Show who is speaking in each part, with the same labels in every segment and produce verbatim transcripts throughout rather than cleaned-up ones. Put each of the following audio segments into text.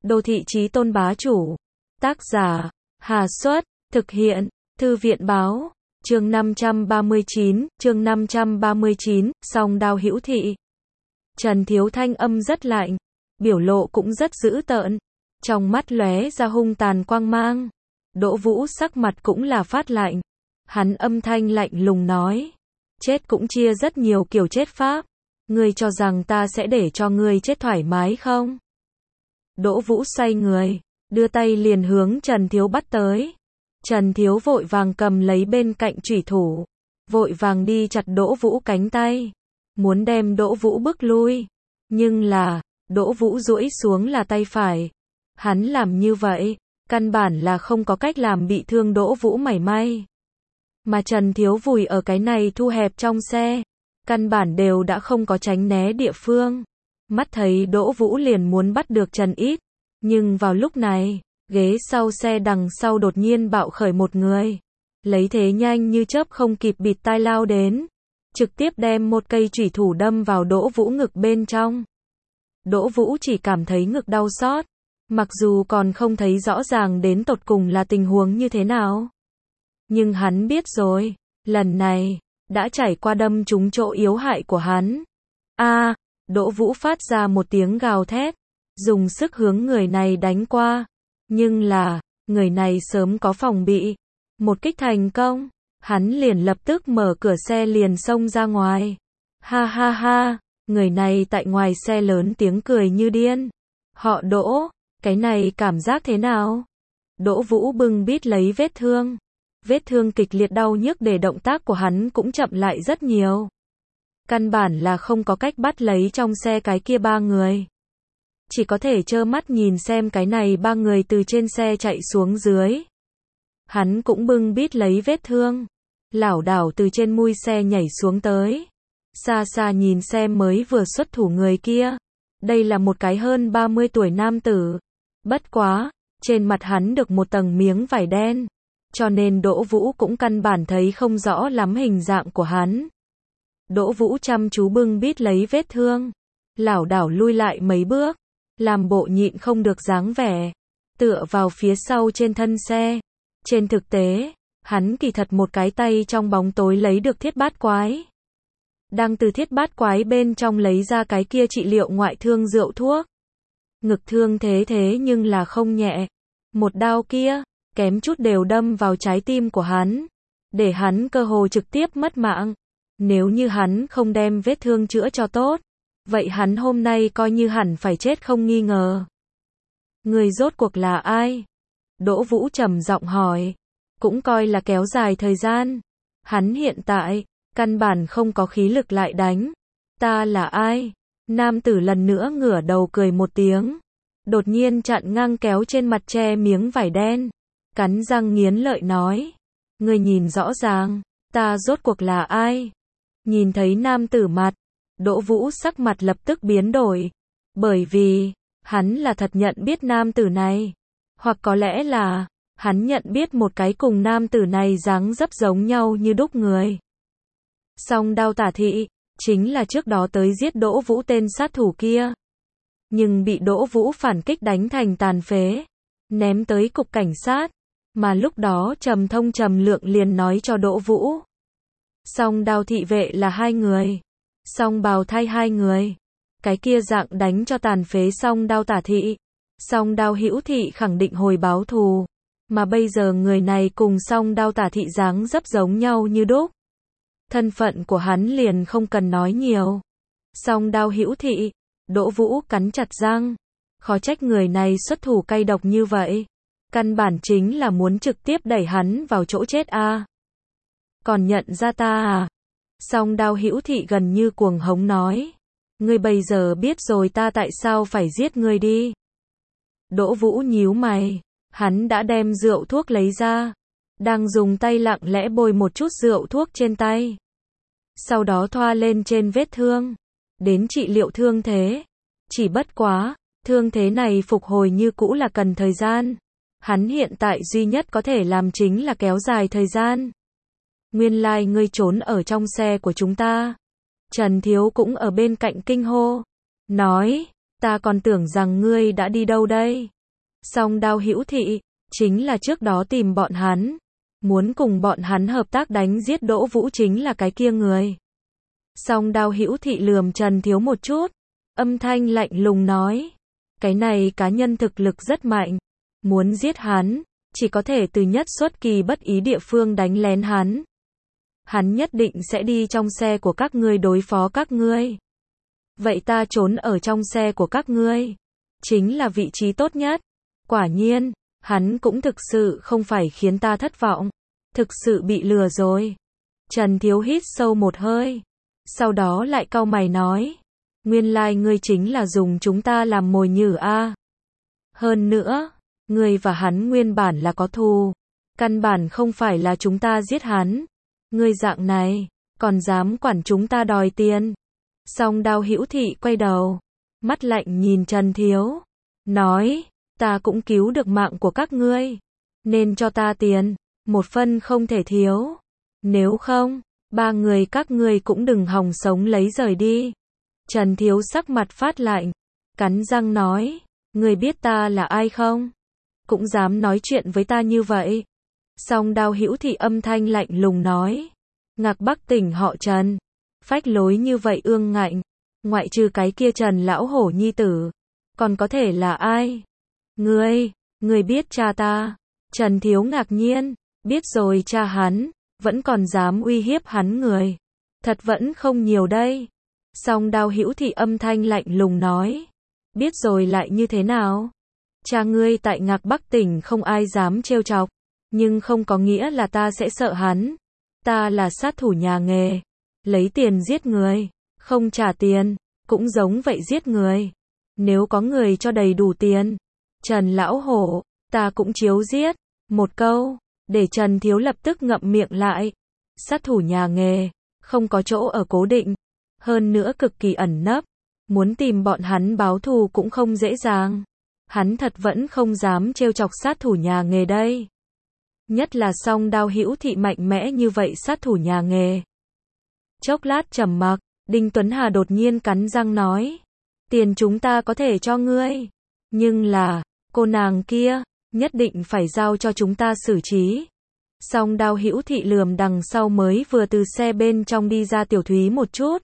Speaker 1: Đô thị chí tôn bá chủ. Tác giả, Hà Xuất, thực hiện, Thư viện báo, chương năm trăm ba mươi chín, chương năm trăm ba mươi chín, Song Đao Hữu Thị. Trần Thiếu thanh âm rất lạnh, biểu lộ cũng rất dữ tợn, trong mắt lóe ra hung tàn quang mang. Đỗ Vũ sắc mặt cũng là phát lạnh, hắn âm thanh lạnh lùng nói, chết cũng chia rất nhiều kiểu chết pháp, ngươi cho rằng ta sẽ để cho ngươi chết thoải mái không? Đỗ Vũ xoay người, đưa tay liền hướng Trần Thiếu bắt tới. Trần Thiếu vội vàng cầm lấy bên cạnh chủy thủ, vội vàng đi chặt Đỗ Vũ cánh tay, muốn đem Đỗ Vũ bức lui. Nhưng là, Đỗ Vũ duỗi xuống là tay phải. Hắn làm như vậy, căn bản là không có cách làm bị thương Đỗ Vũ mảy may. Mà Trần Thiếu vùi ở cái này thu hẹp trong xe, căn bản đều đã không có tránh né địa phương. Mắt thấy Đỗ Vũ liền muốn bắt được Trần Ít, nhưng vào lúc này, ghế sau xe đằng sau đột nhiên bạo khởi một người, lấy thế nhanh như chớp không kịp bịt tai lao đến, trực tiếp đem một cây chủy thủ đâm vào Đỗ Vũ ngực bên trong. Đỗ Vũ chỉ cảm thấy ngực đau xót, mặc dù còn không thấy rõ ràng đến tột cùng là tình huống như thế nào. Nhưng hắn biết rồi, lần này, đã trải qua đâm trúng chỗ yếu hại của hắn. A, Đỗ Vũ phát ra một tiếng gào thét, dùng sức hướng người này đánh qua. Nhưng là, người này sớm có phòng bị. Một kích thành công, hắn liền lập tức mở cửa xe liền xông ra ngoài. Ha ha ha, người này tại ngoài xe lớn tiếng cười như điên. Họ Đỗ, cái này cảm giác thế nào? Đỗ Vũ bưng bít lấy vết thương. Vết thương kịch liệt đau nhức để động tác của hắn cũng chậm lại rất nhiều. Căn bản là không có cách bắt lấy trong xe cái kia ba người. Chỉ có thể trơ mắt nhìn xem cái này ba người từ trên xe chạy xuống dưới. Hắn cũng bưng bít lấy vết thương, lảo đảo từ trên mui xe nhảy xuống tới. Xa xa nhìn xem mới vừa xuất thủ người kia. Đây là một cái hơn ba mươi tuổi nam tử. Bất quá, trên mặt hắn được một tầng miếng vải đen, cho nên Đỗ Vũ cũng căn bản thấy không rõ lắm hình dạng của hắn. Đỗ Vũ chăm chú bưng bít lấy vết thương, lảo đảo lui lại mấy bước, làm bộ nhịn không được dáng vẻ, tựa vào phía sau trên thân xe. Trên thực tế, hắn kỳ thật một cái tay trong bóng tối lấy được thiết bát quái. Đang từ thiết bát quái bên trong lấy ra cái kia trị liệu ngoại thương rượu thuốc. Ngực thương thế thế nhưng là không nhẹ. Một đao kia, kém chút đều đâm vào trái tim của hắn, để hắn cơ hồ trực tiếp mất mạng. Nếu như hắn không đem vết thương chữa cho tốt, vậy hắn hôm nay coi như hẳn phải chết không nghi ngờ. Người rốt cuộc là ai? Đỗ Vũ trầm giọng hỏi, cũng coi là kéo dài thời gian. Hắn hiện tại, căn bản không có khí lực lại đánh. Ta là ai? Nam tử lần nữa ngửa đầu cười một tiếng, đột nhiên chặn ngang kéo trên mặt che miếng vải đen, cắn răng nghiến lợi nói, ngươi nhìn rõ ràng, ta rốt cuộc là ai? Nhìn thấy nam tử mặt, Đỗ Vũ sắc mặt lập tức biến đổi, bởi vì, hắn là thật nhận biết nam tử này, hoặc có lẽ là, hắn nhận biết một cái cùng nam tử này dáng dấp giống nhau như đúc người. Song Đao Tả Thị, chính là trước đó tới giết Đỗ Vũ tên sát thủ kia. Nhưng bị Đỗ Vũ phản kích đánh thành tàn phế, ném tới cục cảnh sát, mà lúc đó Trầm Thông Trầm Lượng liền nói cho Đỗ Vũ. Song Đao thị vệ là hai người, Song Bào Thai hai người. Cái kia dạng đánh cho tàn phế Song Đao Tả Thị, Song Đao Hữu Thị khẳng định hồi báo thù, mà bây giờ người này cùng Song Đao Tả Thị dáng dấp giống nhau như đúc. Thân phận của hắn liền không cần nói nhiều. Song Đao Hữu Thị, Đỗ Vũ cắn chặt răng, khó trách người này xuất thủ cay độc như vậy, căn bản chính là muốn trực tiếp đẩy hắn vào chỗ chết a. À. Còn nhận ra ta à? Song Đao Hữu Thị gần như cuồng hống nói, ngươi bây giờ biết rồi ta tại sao phải giết ngươi đi. Đỗ Vũ nhíu mày, hắn đã đem rượu thuốc lấy ra, đang dùng tay lặng lẽ bôi một chút rượu thuốc trên tay, sau đó thoa lên trên vết thương, đến trị liệu thương thế. Chỉ bất quá, thương thế này phục hồi như cũ là cần thời gian. Hắn hiện tại duy nhất có thể làm chính là kéo dài thời gian. Nguyên lai like ngươi trốn ở trong xe của chúng ta. Trần Thiếu cũng ở bên cạnh kinh hô, nói, ta còn tưởng rằng ngươi đã đi đâu đây. Song Đao Hữu Thị, chính là trước đó tìm bọn hắn. Muốn cùng bọn hắn hợp tác đánh giết Đỗ Vũ chính là cái kia người. Song Đao Hữu Thị lườm Trần Thiếu một chút. Âm thanh lạnh lùng nói. Cái này cá nhân thực lực rất mạnh. Muốn giết hắn, chỉ có thể từ nhất xuất kỳ bất ý địa phương đánh lén hắn. Hắn nhất định sẽ đi trong xe của các ngươi đối phó các ngươi. Vậy ta trốn ở trong xe của các ngươi. Chính là vị trí tốt nhất. Quả nhiên, hắn cũng thực sự không phải khiến ta thất vọng. Thực sự bị lừa rồi. Trần Thiếu hít sâu một hơi. Sau đó lại cau mày nói. Nguyên lai ngươi chính là dùng chúng ta làm mồi nhử a. Hơn nữa, ngươi và hắn nguyên bản là có thù. Căn bản không phải là chúng ta giết hắn. Ngươi dạng này, còn dám quản chúng ta đòi tiền. Song Đao Hữu Thị quay đầu. Mắt lạnh nhìn Trần Thiếu. Nói, ta cũng cứu được mạng của các ngươi. Nên cho ta tiền. Một phân không thể thiếu. Nếu không, ba người các ngươi cũng đừng hòng sống lấy rời đi. Trần Thiếu sắc mặt phát lạnh. Cắn răng nói. Ngươi biết ta là ai không? Cũng dám nói chuyện với ta như vậy. Song Đao Hữu Thị âm thanh lạnh lùng nói. Ngạc Bắc tỉnh họ Trần. Phách lối như vậy ương ngạnh. Ngoại trừ cái kia Trần lão hổ nhi tử. Còn có thể là ai? Ngươi, ngươi biết cha ta. Trần Thiếu ngạc nhiên. Biết rồi cha hắn. Vẫn còn dám uy hiếp hắn người. Thật vẫn không nhiều đây. Song Đao Hữu Thị âm thanh lạnh lùng nói. Biết rồi lại như thế nào? Cha ngươi tại Ngạc Bắc tỉnh không ai dám trêu chọc. Nhưng không có nghĩa là ta sẽ sợ hắn. Ta là sát thủ nhà nghề. Lấy tiền giết người. Không trả tiền. Cũng giống vậy giết người. Nếu có người cho đầy đủ tiền. Trần lão hổ. Ta cũng chiếu giết. Một câu. Để Trần Thiếu lập tức ngậm miệng lại. Sát thủ nhà nghề. Không có chỗ ở cố định. Hơn nữa cực kỳ ẩn nấp. Muốn tìm bọn hắn báo thù cũng không dễ dàng. Hắn thật vẫn không dám trêu chọc sát thủ nhà nghề đây. Nhất là Song Đao Hữu Thị mạnh mẽ như vậy sát thủ nhà nghề. Chốc lát trầm mặc, Đinh Tuấn Hà đột nhiên cắn răng nói. Tiền chúng ta có thể cho ngươi. Nhưng là, cô nàng kia, nhất định phải giao cho chúng ta xử trí. Song Đao Hữu Thị lườm đằng sau mới vừa từ xe bên trong đi ra Tiểu Thúy một chút.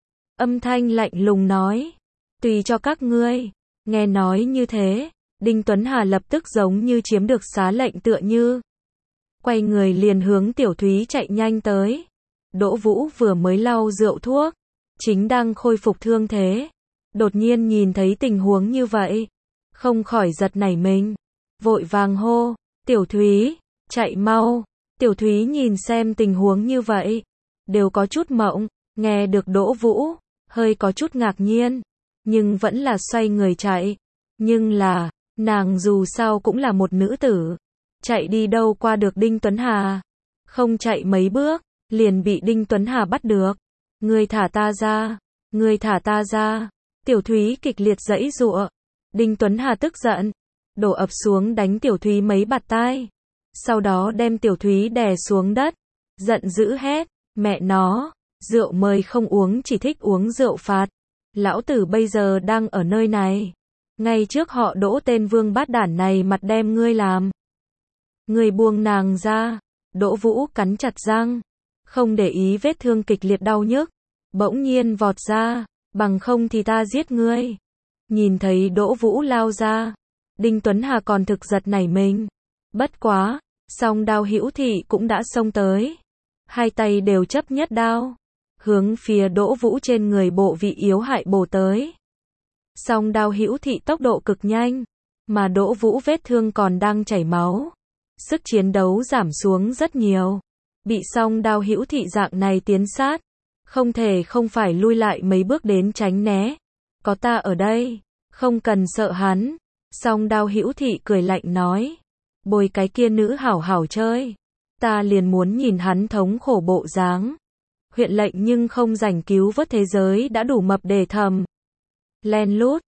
Speaker 1: Âm thanh lạnh lùng nói. Tùy cho các ngươi. Nghe nói như thế, Đinh Tuấn Hà lập tức giống như chiếm được xá lệnh tựa như. Quay người liền hướng Tiểu Thúy chạy nhanh tới. Đỗ Vũ vừa mới lau rượu thuốc. Chính đang khôi phục thương thế. Đột nhiên nhìn thấy tình huống như vậy. Không khỏi giật nảy mình. Vội vàng hô. Tiểu Thúy, chạy mau. Tiểu Thúy nhìn xem tình huống như vậy. Đều có chút mộng. Nghe được Đỗ Vũ. Hơi có chút ngạc nhiên. Nhưng vẫn là xoay người chạy. Nhưng là, nàng dù sao cũng là một nữ tử. Chạy đi đâu qua được Đinh Tuấn Hà. Không chạy mấy bước, liền bị Đinh Tuấn Hà bắt được. Ngươi thả ta ra. Ngươi thả ta ra. Tiểu Thúy kịch liệt giãy giụa. Đinh Tuấn Hà tức giận. Đổ ập xuống đánh Tiểu Thúy mấy bạt tai. Sau đó đem Tiểu Thúy đè xuống đất. Giận dữ hét. Mẹ nó, rượu mời không uống chỉ thích uống rượu phạt. Lão tử bây giờ đang ở nơi này. Ngay trước họ Đỗ tên vương bát đản này mặt đem ngươi làm. Ngươi buông nàng ra. Đỗ Vũ cắn chặt răng. Không để ý vết thương kịch liệt đau nhức. Bỗng nhiên vọt ra. Bằng không thì ta giết ngươi. Nhìn thấy Đỗ Vũ lao ra. Đinh Tuấn Hà còn thực giật nảy mình. Bất quá. Song Đao Hữu Thị cũng đã xông tới. Hai tay đều chấp nhất đao. Hướng phía Đỗ Vũ trên người bộ vị yếu hại bổ tới. Song Đao Hữu Thị tốc độ cực nhanh. Mà Đỗ Vũ vết thương còn đang chảy máu. Sức chiến đấu giảm xuống rất nhiều. Bị Song Đao Hữu Thị dạng này tiến sát. Không thể không phải lui lại mấy bước đến tránh né. Có ta ở đây. Không cần sợ hắn. Song Đao Hữu Thị cười lạnh nói. Bồi cái kia nữ hảo hảo chơi. Ta liền muốn nhìn hắn thống khổ bộ dáng. Huyện lệnh nhưng không rảnh cứu vớt thế giới đã đủ mập để thầm. Len lút.